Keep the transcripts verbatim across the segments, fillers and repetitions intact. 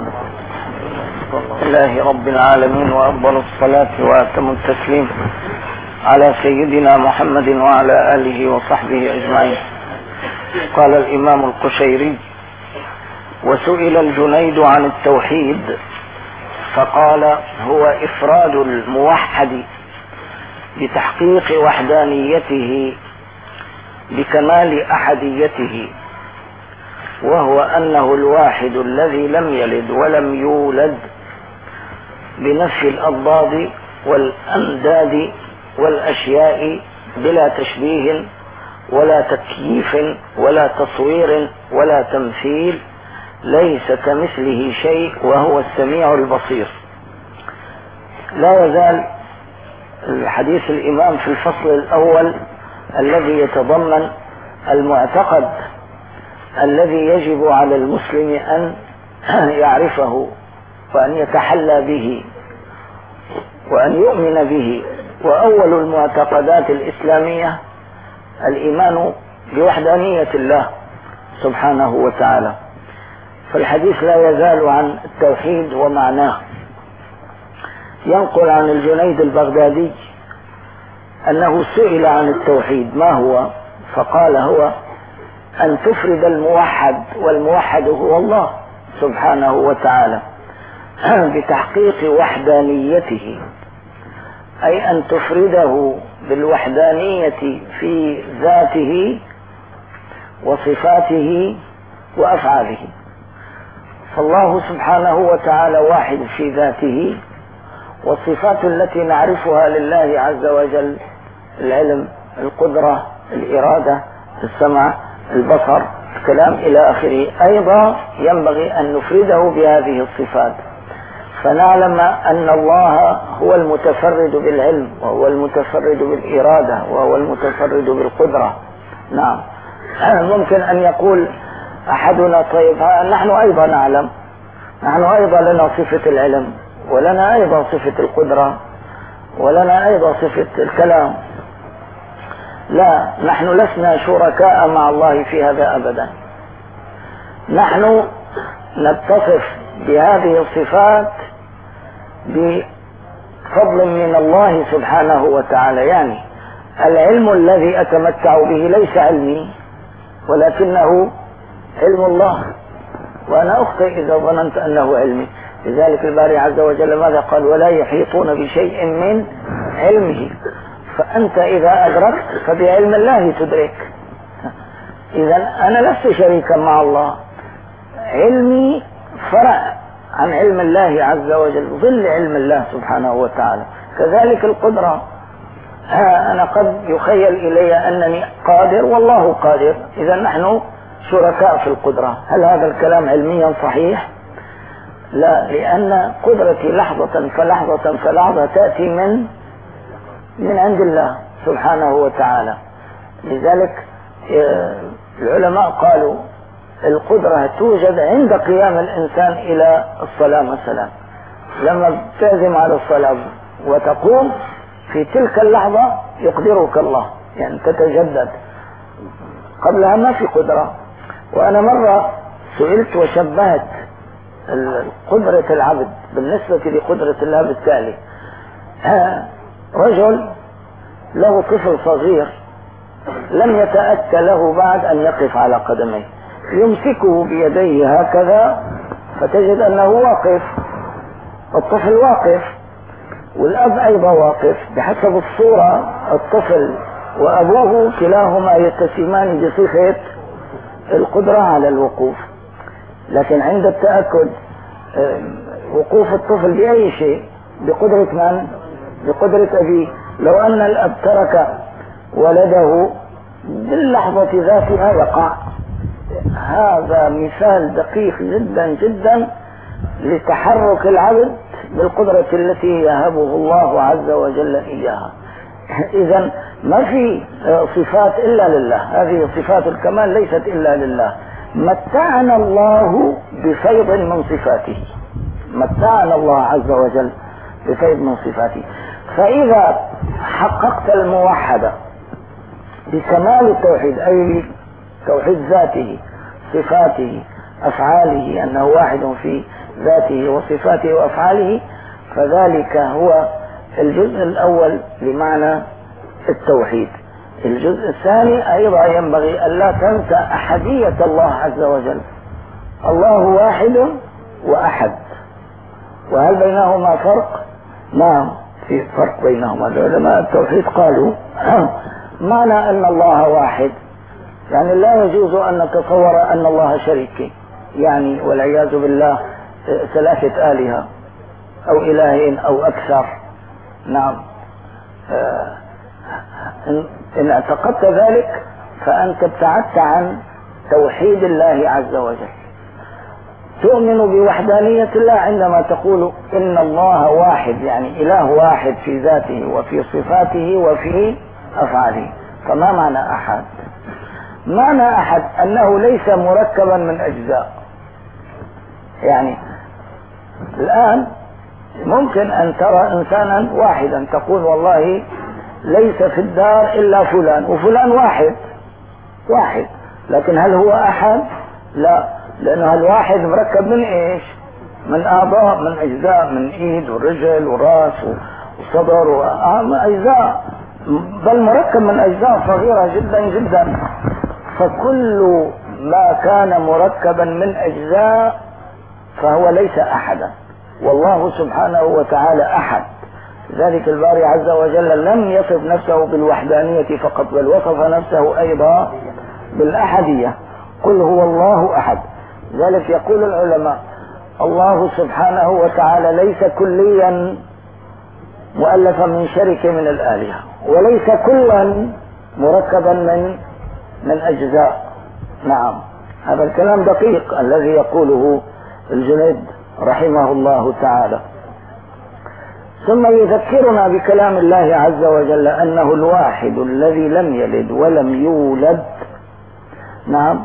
لله رب العالمين، وأفضل الصلاة وأتم التسليم على سيدنا محمد وعلى آله وصحبه أجمعين. قال الإمام القشيري: وسئل الجنيد عن التوحيد فقال: هو إفراد الموحد بتحقيق وحدانيته بكمال أحديته، وهو أنه الواحد الذي لم يلد ولم يولد، بنفي الأضداد والأنداد والأشياء بلا تشبيه ولا تكييف ولا تصوير ولا تمثيل، ليس كمثله شيء وهو السميع البصير. لا يزال الحديث الإمام في الفصل الأول الذي يتضمن المعتقد الذي يجب على المسلم أن يعرفه وأن يتحلى به وأن يؤمن به. وأول المعتقدات الإسلامية الإيمان بوحدانية الله سبحانه وتعالى. فالحديث لا يزال عن التوحيد ومعناه. ينقل عن الجنيد البغدادي أنه سئل عن التوحيد ما هو، فقال: هو أن تفرد الموحد، والموحد هو الله سبحانه وتعالى، بتحقيق وحدانيته، أي أن تفرده بالوحدانية في ذاته وصفاته وأفعاله. فالله سبحانه وتعالى واحد في ذاته، والصفات التي نعرفها لله عز وجل: العلم، القدرة، الإرادة، السمع، البصر، الكلام إلى آخره، أيضا ينبغي أن نفرده بهذه الصفات، فنعلم أن الله هو المتفرد بالعلم، وهو المتفرد بالإرادة، وهو المتفرد بالقدرة. نعم، ممكن أن يقول أحدنا: طيب نحن أيضا نعلم، نحن أيضا لنا صفة العلم، ولنا أيضا صفة القدرة، ولنا أيضا صفة الكلام. لا، نحن لسنا شركاء مع الله في هذا أبدا. نحن نتصف بهذه الصفات بفضل من الله سبحانه وتعالى. يعني العلم الذي أتمتع به ليس علمي، ولكنه علم الله، وأنا أخطئ إذا ظننت أنه علمي. لذلك الباري عز وجل ماذا قال؟ ولا يحيطون بشيء من علمه. فأنت إذا أدركت فبعلم الله تدرك. إذا أنا لست شريكا مع الله، علمي فرع عن علم الله عز وجل، ظل علم الله سبحانه وتعالى. كذلك القدرة، ها أنا قد يخيل إلي أنني قادر والله قادر، إذا نحن شركاء في القدرة. هل هذا الكلام علميا صحيح؟ لا، لأن قدرتي لحظة فلحظة فلحظة تأتي من من عند الله سبحانه وتعالى. لذلك العلماء قالوا القدرة توجد عند قيام الإنسان إلى الصلاة مثلا. لما تعزم على الصلاة وتقوم في تلك اللحظة يقدرك الله، يعني تتجدد. قبلها ما في قدرة. وأنا مرة سئلت وشبهت قدرة العبد بالنسبة لقدرة الله بالتالي: رجل له طفل صغير لم يتأتى له بعد أن يقف على قدميه، يمسكه بيديه هكذا فتجد أنه واقف، الطفل واقف، والأب أيضا واقف بحسب الصورة. الطفل وأبوه كلاهما يتسمان بصفة القدرة على الوقوف، لكن عند التأكد وقوف الطفل بأي شيء بقدرة من؟ بقدرة أبيه. لو أن الأب ترك ولده باللحظة ذاتها يقع. هذا مثال دقيق جدا جدا لتحرك العبد بالقدرة التي يهبه الله عز وجل إياها. إذن ما في صفات إلا لله، هذه صفات الكمال ليست إلا لله. متعنا الله بفيض من صفاته، متعنا الله عز وجل بفيض من صفاته. فإذا حققت الموحد بكمال التوحيد، أي توحيد ذاته، صفاته، أفعاله، أنه واحد في ذاته وصفاته وأفعاله، فذلك هو الجزء الأول لمعنى التوحيد. الجزء الثاني أيضا ينبغي ألا تنسى أحدية الله عز وجل. الله واحد وأحد، وهل بينهما فرق؟ نعم في فرق بينهما. علماء التوحيد قالوا معنى أن الله واحد يعني لا يجوز أن نتصور أن الله شريك، يعني والعياذ بالله ثلاثة آلهة أو إلهين أو أكثر. نعم إن اعتقدت ذلك فأنت ابتعدت عن توحيد الله عز وجل. تؤمن بوحدانية الله عندما تقول إن الله واحد، يعني إله واحد في ذاته وفي صفاته وفي أفعاله. فما معنى أحد؟ معنى أحد أنه ليس مركبا من أجزاء. يعني الآن ممكن أن ترى إنسانا واحدا تقول والله ليس في الدار إلا فلان، وفلان واحد واحد، لكن هل هو أحد؟ لا، لأنه الواحد مركب من إيش؟ من أعضاء، من أجزاء، من إيد ورجل وراس وصدر وأجزاء، بل مركب من أجزاء صغيرة جدا جدا. فكل ما كان مركبا من أجزاء فهو ليس أحدا، والله سبحانه وتعالى أحد. ذلك الباري عز وجل لم يصف نفسه بالوحدانية فقط، بل وصف نفسه أيضا بالأحدية. قل هو الله أحد. ذلك يقول العلماء الله سبحانه وتعالى ليس كليا مؤلفا من شركة من الآلهة، وليس كلا مركبا من من أجزاء. نعم هذا الكلام دقيق الذي يقوله الجنيد رحمه الله تعالى. ثم يذكرنا بكلام الله عز وجل أنه الواحد الذي لم يلد ولم يولد. نعم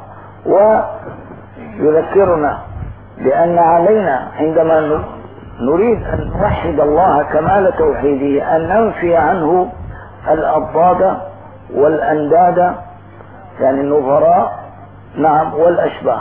ويذكرنا بأن علينا عندما نريد أن نوحد الله كمال توحيده أن ننفي عنه الأضداد والأنداد، يعني النظراء نعم والأشباه.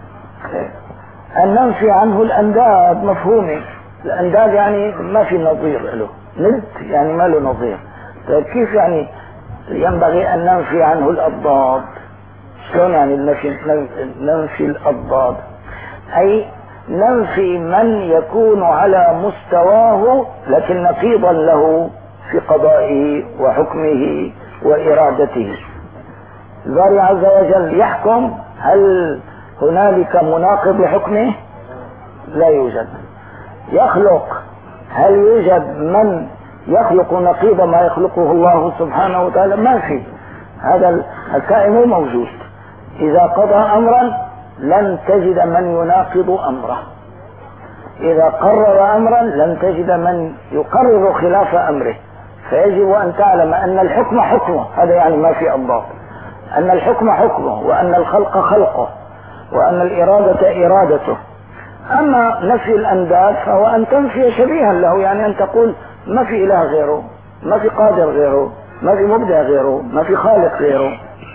أن ننفي عنه الأنداد مفهومي، الأنداد يعني ما في نظير له، ند يعني ما له نظير. طيب كيف يعني ينبغي أن ننفي عنه الأضداد؟ شلون يعني ننفي ننفي الأضداد؟ أي ننفي من يكون على مستواه لكن نقيضا له في قضائه وحكمه وإرادته. الباري عز وجل يحكم، هل هنالك مناقض لحكمه؟ لا يوجد. يخلق، هل يوجد من يخلق نقيض ما يخلقه الله سبحانه وتعالى؟ ما في. هذا الكائن مو موجود. إذا قضى أمرا لن تجد من يناقض أمره، إذا قرر أمرا لن تجد من يقرر خلاف أمره. فيجب أن تعلم أن الحكم حكمه، هذا يعني ما في أضداد، أن الحكم حكمه، وأن الخلق خلقه، وأن الإرادة إرادته. أما نفي الأنداد فهو أن تنفي شبيها له، يعني أن تقول ما في إله غيره، ما في قادر غيره، ما في مبدع غيره، ما في خالق غيره.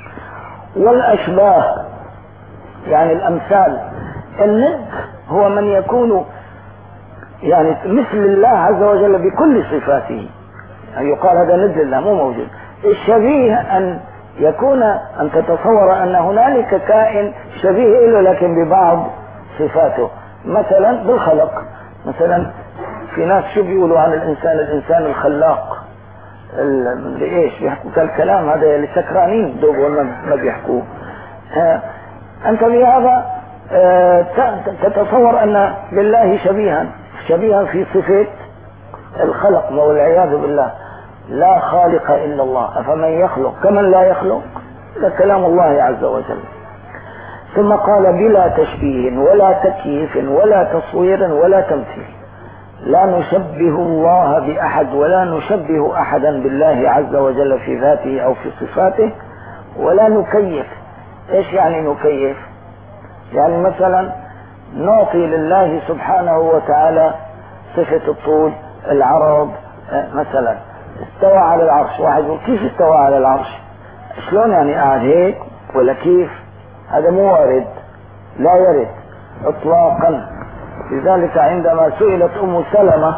والأشباه يعني الأمثال. الند هو من يكون يعني مثل الله عز وجل بكل صفاته، يعني يقال هذا ند لله مو موجود. الشبيه أن يكون أن تتصور أن هنالك كائن شبيه له لكن ببعض صفاته، مثلا بالخلق. مثلا في ناس شو بيقولوا عن الإنسان؟ الإنسان الخلاق. لإيش بيحكوا كالكلام هذا اللي سكرانين دوب ما بيحكوه. أنت بهذا تتصور أن لله شبيها شبيها في صفة الخلق، والعياذ بالله. لا خالق إلا الله، أفمن يخلق كمن لا يخلق؟ هذا كلام الله عز وجل. ثم قال بلا تشبيه ولا تكييف ولا تصوير ولا تمثيل. لا نشبه الله بأحد ولا نشبه أحدا بالله عز وجل في ذاته أو في صفاته، ولا نكيف. إيش يعني نكيف؟ يعني مثلا نعطي لله سبحانه وتعالى صفة الطول، العرض. مثلا استوى على العرش، واحد يقول كيف استوى على العرش؟ شلون يعني قاعد هيك ولا كيف؟ هذا مو وارد، لا يرد اطلاقا. لذلك عندما سئلت أم سلمة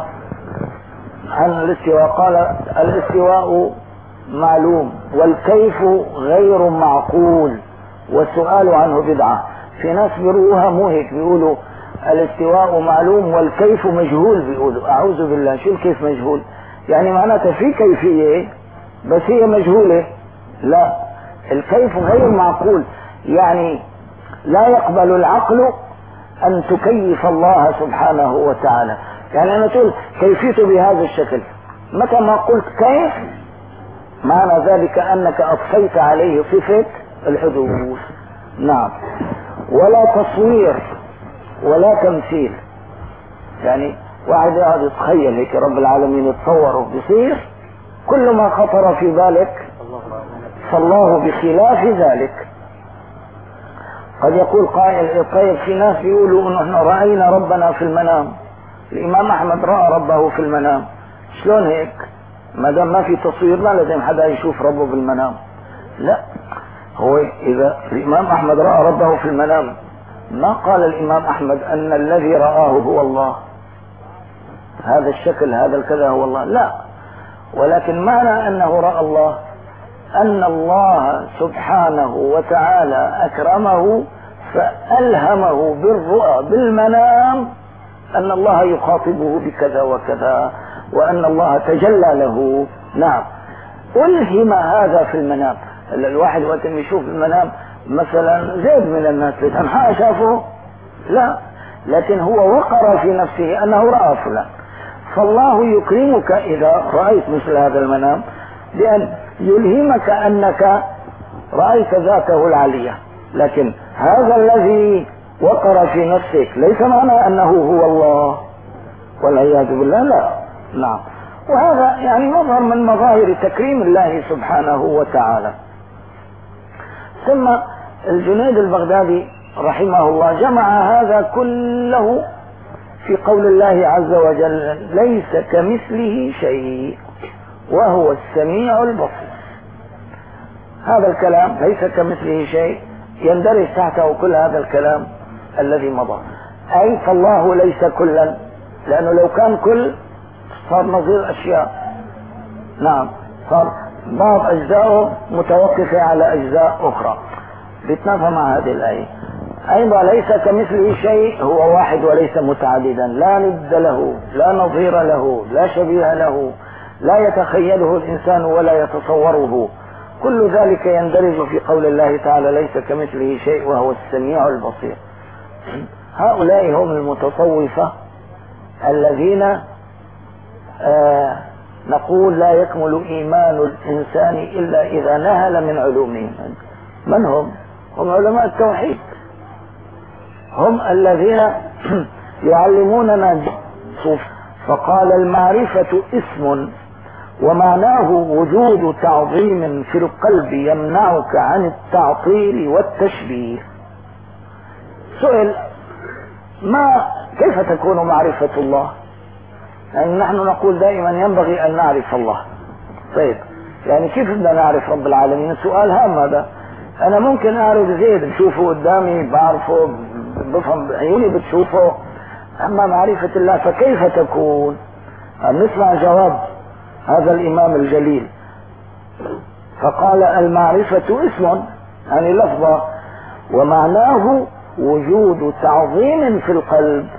عن الاستواء قال الاستواء معلوم والكيف غير معقول والسؤال عنه بدعة. في ناس بيروها مو هيك، بيقولوا الاستواء معلوم والكيف مجهول، بيقولوا أعوذ بالله، شو الكيف مجهول؟ يعني معناتها في كيفية بس هي مجهولة. لا، الكيف غير معقول، يعني لا يقبل العقل أن تكيف الله سبحانه وتعالى. يعني أنا تقول كيفيته بهذا الشكل، متى ما قلت كيف معنى ذلك أنك أضفيت عليه صفة الحدوث. نعم. ولا تصوير ولا تمثيل، يعني واحد يقعد يتخيل هيك رب العالمين يتصوره بيصير، كل ما خطر في بالك فالله بخلاف ذلك. قد يقول قائل طيب في ناس يقولوا نحن رأينا ربنا في المنام، الإمام أحمد رأى ربه في المنام، شلون هيك؟ ما دام ما في تصوير ما لازم حدا يشوف ربه بالمنام. لا، هو إذا الإمام أحمد رأى ربه في المنام ما قال الإمام أحمد أن الذي رآه هو الله، هذا الشكل هذا الكذا هو الله، لا، ولكن معنى أنه رأى الله أن الله سبحانه وتعالى أكرمه فألهمه بالرؤى بالمنام أن الله يخاطبه بكذا وكذا، وأن الله تجلى له. نعم، ألهم هذا في المنام. الواحد وقت يشوف المنام مثلا زيد من الناس بتنحى شافه، لا، لكن هو وقر في نفسه أنه رأى فلان. فالله يكرمك إذا رأيت مثل هذا المنام بأن يلهمك أنك رأيت ذاته العالية، لكن هذا الذي وقر في نفسك ليس معنى أنه هو الله والعياذ بالله، لا. نعم، وهذا يعني مظهر من مظاهر تكريم الله سبحانه وتعالى. ثم الجنيد البغدادي رحمه الله جمع هذا كله في قول الله عز وجل ليس كمثله شيء وهو السميع البصير. هذا الكلام ليس كمثله شيء يندرج تحته كل هذا الكلام الذي مضى، أي فالله ليس كلا، لأنه لو كان كل صار نظير أشياء. نعم، صار بعض أجزاءه متوقفة على أجزاء أخرى، بيتنافى مع هذه الآية. أيضا ليس كمثله شيء هو واحد وليس متعددا، لا ند له، لا نظير له، لا شبيه له، لا يتخيله الإنسان ولا يتصوره. كل ذلك يندرج في قول الله تعالى ليس كمثله شيء وهو السميع البصير. هؤلاء هم المتصوفة الذين آه نقول لا يكمل إيمان الإنسان إلا إذا نهل من علومهم. من هم؟ هم علماء التوحيد، هم الذين يعلموننا صوف. فقال المعرفة اسم ومعناه وجود تعظيم في القلب يمنعك عن التعطيل والتشبيه. سئل ما كيف تكون معرفة الله؟ يعني نحن نقول دائما ينبغي أن نعرف الله. طيب يعني كيف بدنا نعرف رب العالمين؟ سؤال هام هذا. أنا ممكن أعرف زيد بشوفه قدامي بعرفه بفهم عيوني بتشوفه، أما معرفة الله فكيف تكون؟ نسمع جواب هذا الإمام الجليل فقال المعرفة اسم يعني لفظة ومعناه وجود تعظيم في القلب.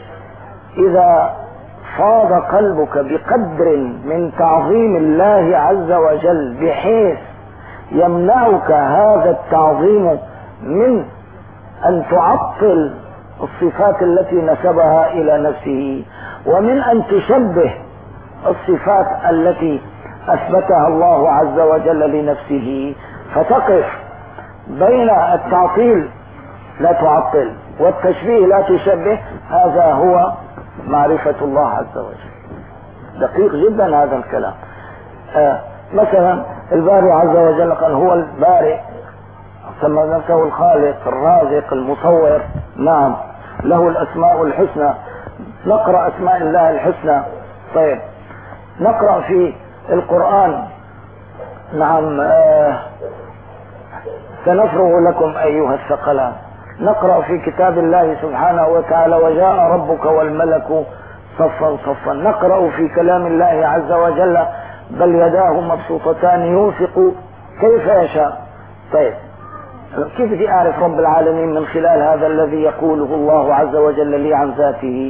إذا فاض قلبك بقدر من تعظيم الله عز وجل بحيث يمنعك هذا التعظيم من أن تعطل الصفات التي نسبها إلى نفسه ومن أن تشبه الصفات التي أثبتها الله عز وجل لنفسه، فتقف بين التعطيل لا تعطل والتشبيه لا تشبه، هذا هو معرفة الله عز وجل. دقيق جدا هذا الكلام. آه مثلا الباري عز وجل قال هو البارئ، سمى نفسه الخالق الرازق المصور. نعم، له الأسماء الحسنى. نقرأ أسماء الله الحسنى. طيب نقرأ في القرآن نعم آه سنفرغ لكم أيها الثقلان. نقرأ في كتاب الله سبحانه وتعالى وجاء ربك والملك صفا صفا، نقرأ في كلام الله عز وجل بل يداه مبسوطتان ينفق كيف يشاء. طيب كيف بدي أعرف رب العالمين من خلال هذا الذي يقوله الله عز وجل لي عن ذاته؟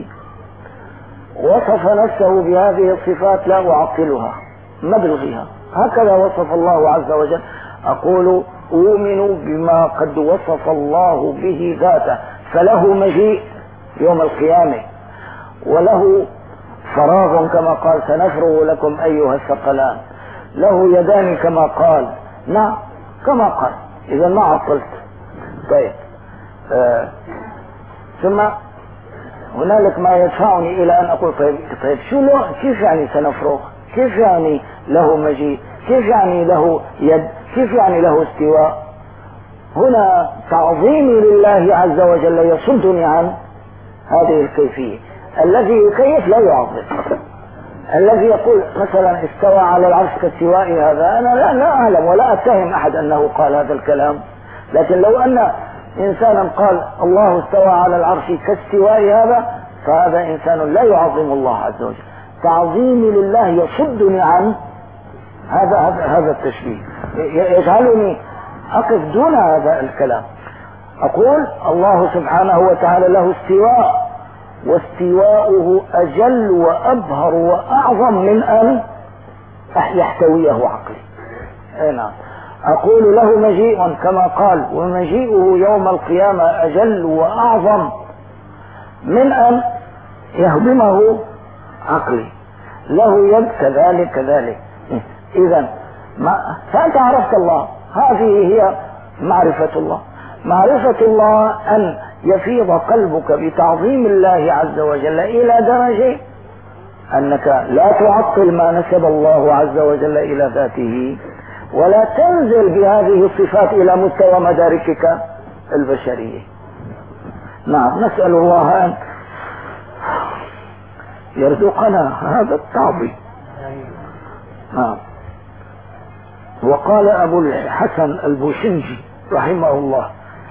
وصف نفسه بهذه الصفات لا أعطلها ما بلغيها، هكذا وصف الله عز وجل. أقول أؤمن بما قد وصف الله به ذاته، فله مجيء يوم القيامة، وله فراغ كما قال سنفرغ لكم أيها الثقلان، له يدان كما قال، نعم كما قال، إذا ما عطلت. طيب آه. ثم هنالك ما يدفعني إلى أن أقول طيب, طيب شو له، كيف يعني سنفرغ؟ كيف يعني له مجيء؟ كيف يعني له يد؟ كيف يعني له استواء؟ هنا تعظيمي لله عز وجل يصدني عن هذه الكيفية. الذي يكيف لا يعظم، الذي يقول مثلا استوى على العرش كاستواء هذا، أنا لا, لا أعلم ولا أتهم أحد أنه قال هذا الكلام، لكن لو أن إنسانا قال الله استوى على العرش كاستواء هذا فهذا إنسان لا يعظم الله عز وجل. تعظيمي لله يصدني عن هذا هذا التشبيه، يجعلني أقف دون هذا الكلام. أقول الله سبحانه وتعالى له استواء، واستواؤه أجل وأبهر وأعظم من أن يحتويه عقلي. نعم. أقول له مجيء كما قال، ومجيئه يوم القيامة أجل وأعظم من أن يهضمه عقلي. له يد كذلك كذلك. إذا فأنت عرفت الله، هذه هي معرفة الله. معرفة الله أن يفيض قلبك بتعظيم الله عز وجل إلى درجة أنك لا تعطل ما نسب الله عز وجل إلى ذاته، ولا تنزل بهذه الصفات إلى مستوى مداركك البشرية. نعم، نسأل الله أن يرزقنا هذا التعظيم. نعم. وقال أبو الحسن البوشنجي رحمه الله: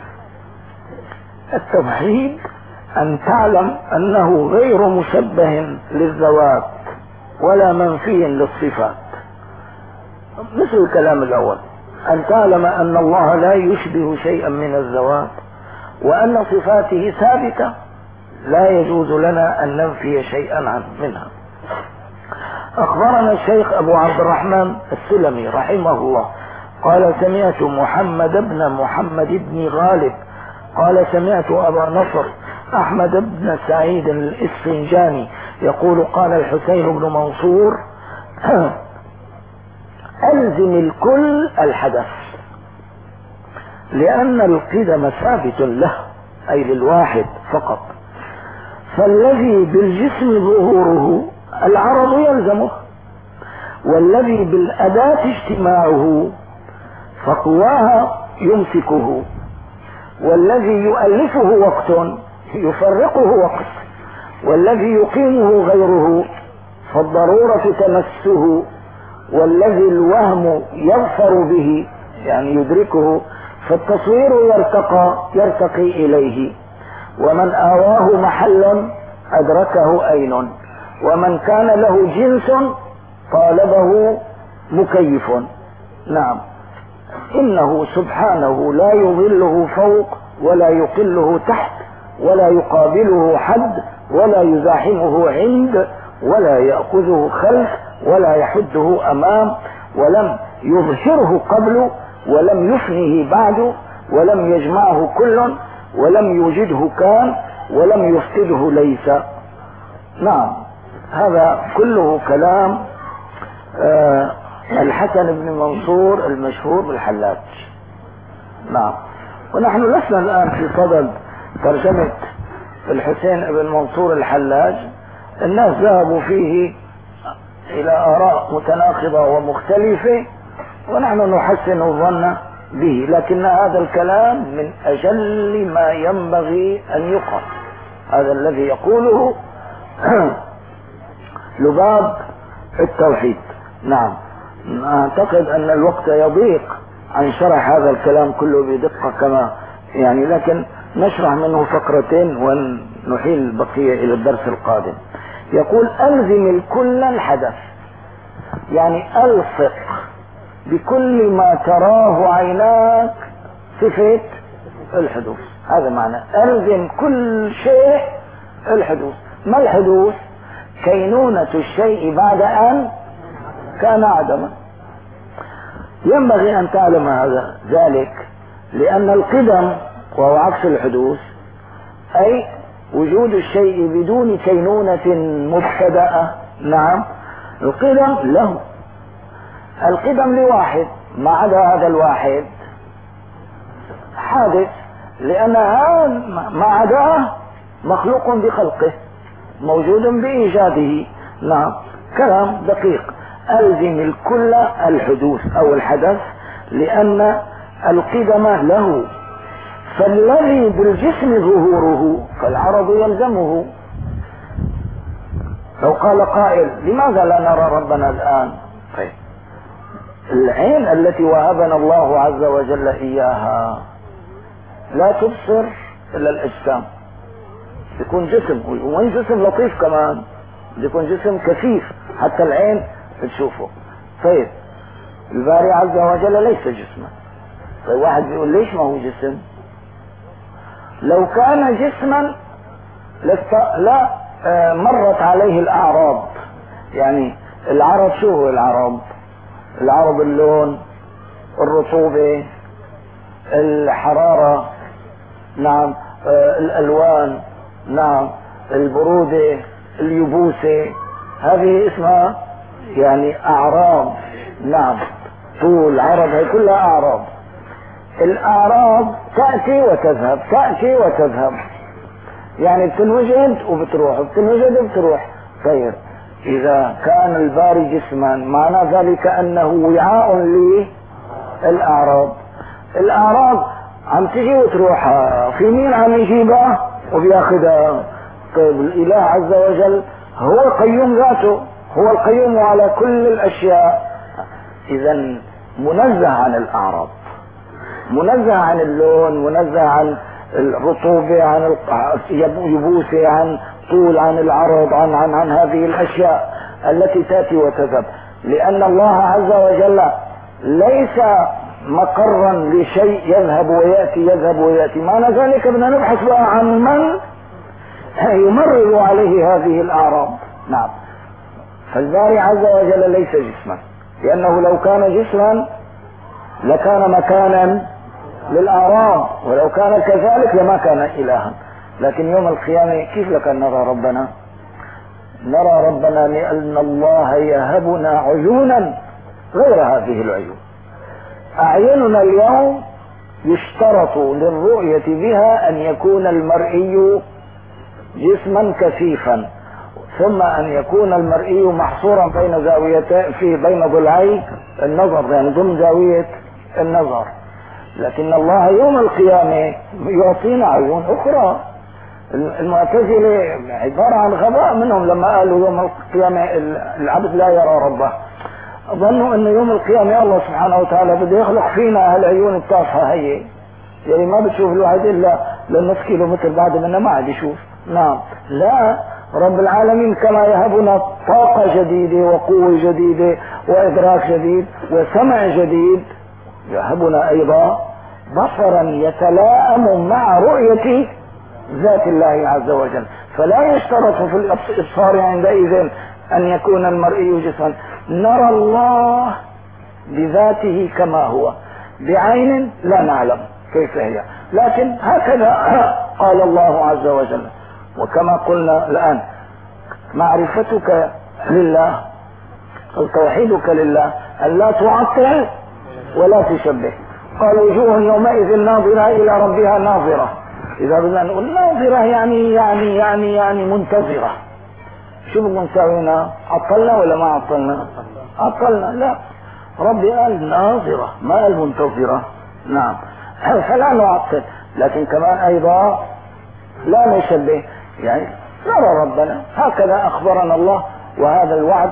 التوحيد أن تعلم أنه غير مشبه للذوات ولا منفي للصفات. مثل الكلام الأول، أن تعلم أن الله لا يشبه شيئا من الذوات، وأن صفاته ثابتة لا يجوز لنا أن ننفي شيئا عن منها. أخبرنا الشيخ أبو عبد الرحمن السلمي رحمه الله قال: سمعت محمد بن محمد بن غالب قال: سمعت أبا نصر أحمد بن سعيد الإسفنجاني يقول: قال الحسين بن منصور: ألزم الكل الحدث، لأن القدم ثابت له، أي للواحد فقط، فالذي بالجسم ظهوره العرض يلزمه، والذي بالأداة اجتماعه فقواها يمسكه، والذي يؤلفه وقت يفرقه وقت، والذي يقيمه غيره فالضرورة تمسه، والذي الوهم يظفر به يعني يدركه فالتصوير يرتقى يرتقي إليه، ومن آواه محل أدركه أين، ومن كان له جنس طالبه مكيف. نعم، إنه سبحانه لا يظله فوق ولا يقله تحت ولا يقابله حد ولا يزاحمه عند ولا يأخذه خلف ولا يحده أمام، ولم يظهره قبل ولم يفنه بعد، ولم يجمعه كل ولم يوجده كان ولم يفقده ليس. نعم، هذا كله كلام آه الحسن بن منصور المشهور بالحلاج. نعم، ونحن لسنا الآن في صدد ترجمة الحسين بن منصور الحلاج. الناس ذهبوا فيه إلى آراء متناقضة ومختلفة، ونحن نحسن الظن به، لكن هذا الكلام من أجل ما ينبغي أن يقال. هذا الذي يقوله لباب التوحيد. نعم، أعتقد أن الوقت يضيق عن شرح هذا الكلام كله بدقة كما يعني، لكن نشرح منه فقرتين ونحيل البقية إلى الدرس القادم. يقول ألزم الكل الحدث، يعني ألصق بكل ما تراه عيناك صفة الحدوث. هذا معنى ألزم كل شيء الحدوث. ما الحدوث؟ كينونة الشيء بعد أن كان عدما. ينبغي أن تعلم هذا ذلك، لأن القدم وهو عكس الحدوث، أي وجود الشيء بدون كينونة مبتدأة. نعم، القدم له، القدم لواحد، ما عدا هذا الواحد حادث، لأن هذا ما عداه مخلوق بخلقه، موجود بإيجاده. نعم، كلام دقيق. ألزم الكل الحدوث أو الحدث، لأن القدم له، فالذي بالجسم ظهوره فالعرض يلزمه. لو قال قائل لماذا لا نرى ربنا الآن؟ طيب، العين التي وهبنا الله عز وجل إياها لا تبصر إلا الأجسام، يكون جسم، وين جسم لطيف كمان، يكون جسم كثيف حتى العين تشوفه. طيب، الباري عز وجل ليس جسما. طيب، واحد بيقول ليش ما هو جسم؟ لو كان جسما لست... لا آه مرت عليه الأعراض. يعني العرض، شو هو العرض؟ العرض اللون، الرطوبة، الحرارة، نعم، آه الألوان، نعم، البرودة، اليبوسة، هذه اسمها يعني أعراض. نعم، طول، عرض، هي كلها أعراض. الأعراض تأتي وتذهب، تأتي وتذهب، يعني بتنوجد وبتروح، بتنوجد وبتروح. طيب، إذا كان الباري جسما معنى ذلك أنه وعاء للأعراض. الأعراض عم تجي وتروح، في مين عم يجيبها وبياخدها؟ طيب، الإله عز وجل هو القيوم ذاته، هو القيوم على كل الأشياء. إذا منزه عن الأعراض، منزه عن اللون، منزه عن الرطوبة، عن اليبوسة، عن طول، عن العرض، عن عن عن هذه الأشياء التي تأتي وتذهب. لأن الله عز وجل ليس مقرا لشيء يذهب ويأتي، يذهب ويأتي. معنى ذلك بدنا نبحث بقى عن من يمرر عليه هذه الأعراض. نعم، فالباري عز وجل ليس جسما، لأنه لو كان جسما لكان مكانا للأعراض، ولو كان كذلك لما كان إلها. لكن يوم القيامة كيف لك أن نرى ربنا؟ نرى ربنا لأن الله يهبنا عيونا غير هذه العيون. أعيننا اليوم يشترط للرؤية بها أن يكون المرئي جسما كثيفا، ثم أن يكون المرئي محصورا بين زاويتين، في بين ضلعي النظر، يعني ضمن زاوية النظر. لكن الله يوم القيامة يعطينا عيون أخرى. المعتزلة عبارة عن غباء منهم لما قالوا يوم القيامة العبد لا يرى ربه. ظنوا أن يوم القيامة الله سبحانه وتعالى بده يخلق فينا هالعيون التافهة هي، يعني ما بتشوف الواحد إلا لنص كيلو متر بعد منه ما عاد يشوف. نعم، لا، رب العالمين كما يهبنا طاقة جديدة وقوة جديدة وإدراك جديد وسمع جديد، يهبنا أيضا بصرا يتلائم مع رؤية ذات الله عز وجل. فلا يشترط في الإبصار عندئذ أن يكون المرئي جسما. نرى الله بذاته كما هو، بعين لا نعلم كيف هي، لكن هكذا قال الله عز وجل. وكما قلنا الآن، معرفتك لله أو توحيدك لله أن لا تعطل ولا تشبه. قال وجوه يومئذ ناظرة إلى ربها ناظرة. إذا بدنا نقول ناظرة يعني يعني يعني يعني منتظرة، شو بدنا نساوينا؟ عطلنا ولا ما عطلنا؟ عطلنا. لا، ربي قال ناظرة ما قال منتظرة. نعم، فلا نعطل، لكن كمان أيضا لا نشبه، يعني نرى ربنا هكذا أخبرنا الله، وهذا الوعد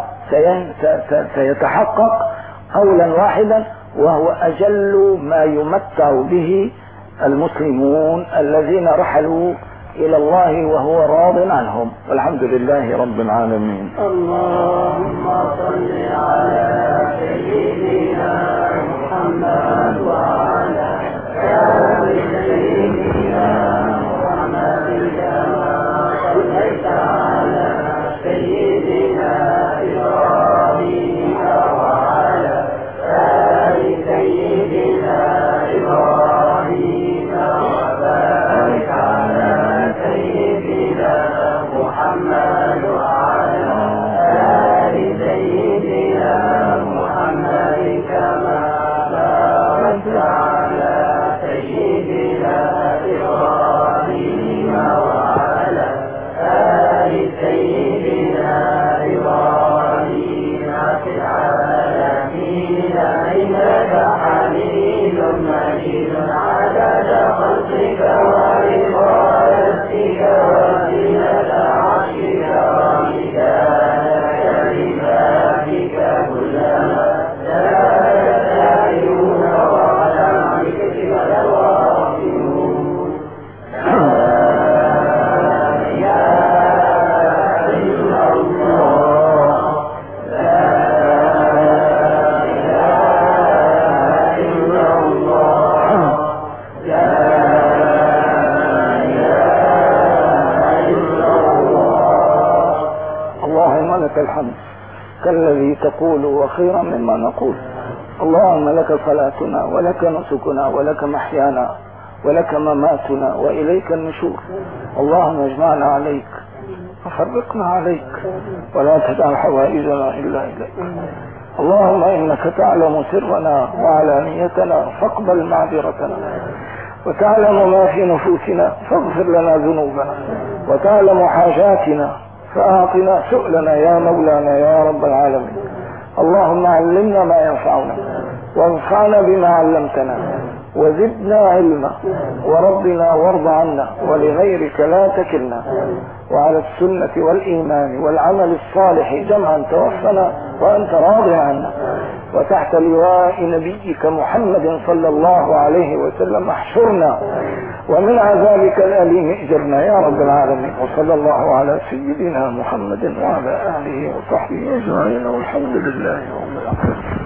سيتحقق قولا واحدا، وهو أجل ما يمتع به المسلمون الذين رحلوا إلى الله وهو راض عنهم، والحمد لله رب العالمين. اللهم صل على سيدنا محمد وعلى آل سيدنا محمد كما صليت على سيدنا إبراهيم وعلى آل سيدنا إبراهيم وبارك على سيدنا محمد وعلى آل سيدنا محمد كما باركت على سيدنا إبراهيم وعلى آل سيدنا إبراهيم في العالمين إنك حميد مجيد عدد خلقك ورضا نفسك وزنة عرشك ومداد كلماتك كلما زادت الأعين وعلى ملكك الغافلون. لك الحمد كالذي تقول وخيرا مما نقول. اللهم لك صلاتنا ولك نسكنا ولك محيانا ولك مماتنا وإليك النشور. اللهم اجمعنا عليك وفرقنا عليك ولا تدع حوائجنا إلا إليك. اللهم إنك تعلم سرنا وعلانيتنا فاقبل معذرتنا، وتعلم ما في نفوسنا فاغفر لنا ذنوبنا، وتعلم حاجاتنا فأعطنا سؤلنا يا مولانا يا رب العالمين. اللهم علمنا ما ينفعنا وانفعنا بما علمتنا وزدنا علما، وربنا وارض عنا ولغيرك لا تكلنا، وعلى السنة والإيمان والعمل الصالح جمعا توفنا وأنت راض عنا، وتحت لواء نبيك محمد صلى الله عليه وسلم احشرنا، ومن عذابك الأليم اجرنا يا رب العالمين. وصلى الله على سيدنا محمد وعلى آله وصحبه أجمعين، والحمد لله رب العالمين.